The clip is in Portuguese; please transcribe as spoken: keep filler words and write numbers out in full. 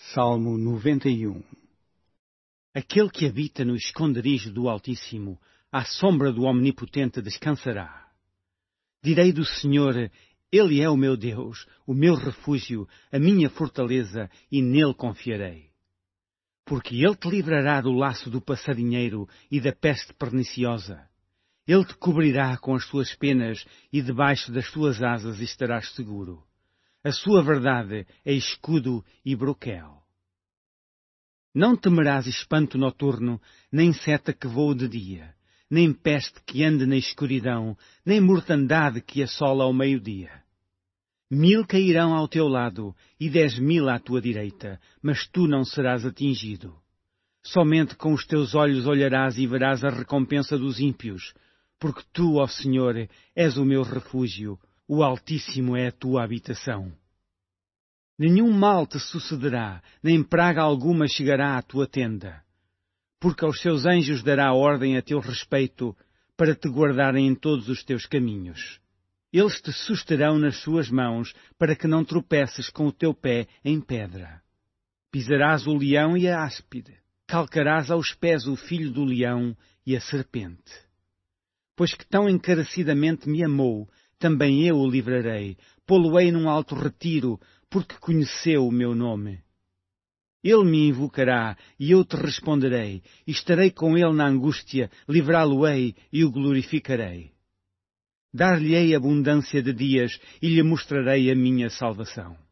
Salmo noventa e um. Aquele que habita no esconderijo do Altíssimo, à sombra do Omnipotente descansará. Direi do Senhor, Ele é o meu Deus, o meu refúgio, a minha fortaleza, e nele confiarei. Porque Ele te livrará do laço do passarinheiro e da peste perniciosa. Ele te cobrirá com as suas penas e debaixo das suas asas estarás seguro. A sua verdade é escudo e broquel. Não temerás espanto noturno, nem seta que voe de dia, nem peste que ande na escuridão, nem mortandade que assola ao meio-dia. Mil cairão ao teu lado e dez mil à tua direita, mas tu não serás atingido. Somente com os teus olhos olharás e verás a recompensa dos ímpios, porque tu, ó Senhor, és o meu refúgio, o Altíssimo é a tua habitação. Nenhum mal te sucederá, nem praga alguma chegará à tua tenda. Porque aos seus anjos dará ordem a teu respeito, para te guardarem em todos os teus caminhos. Eles te susterão nas suas mãos, para que não tropeces com o teu pé em pedra. Pisarás o leão e a áspide, calcarás aos pés o filho do leão e a serpente. Pois que tão encarecidamente me amou, também eu o livrarei, pô-lo-ei num alto retiro, porque conheceu o meu nome. Ele me invocará, e eu te responderei, e estarei com ele na angústia, livrá-lo-ei e o glorificarei. Dar-lhe-ei abundância de dias, e lhe mostrarei a minha salvação.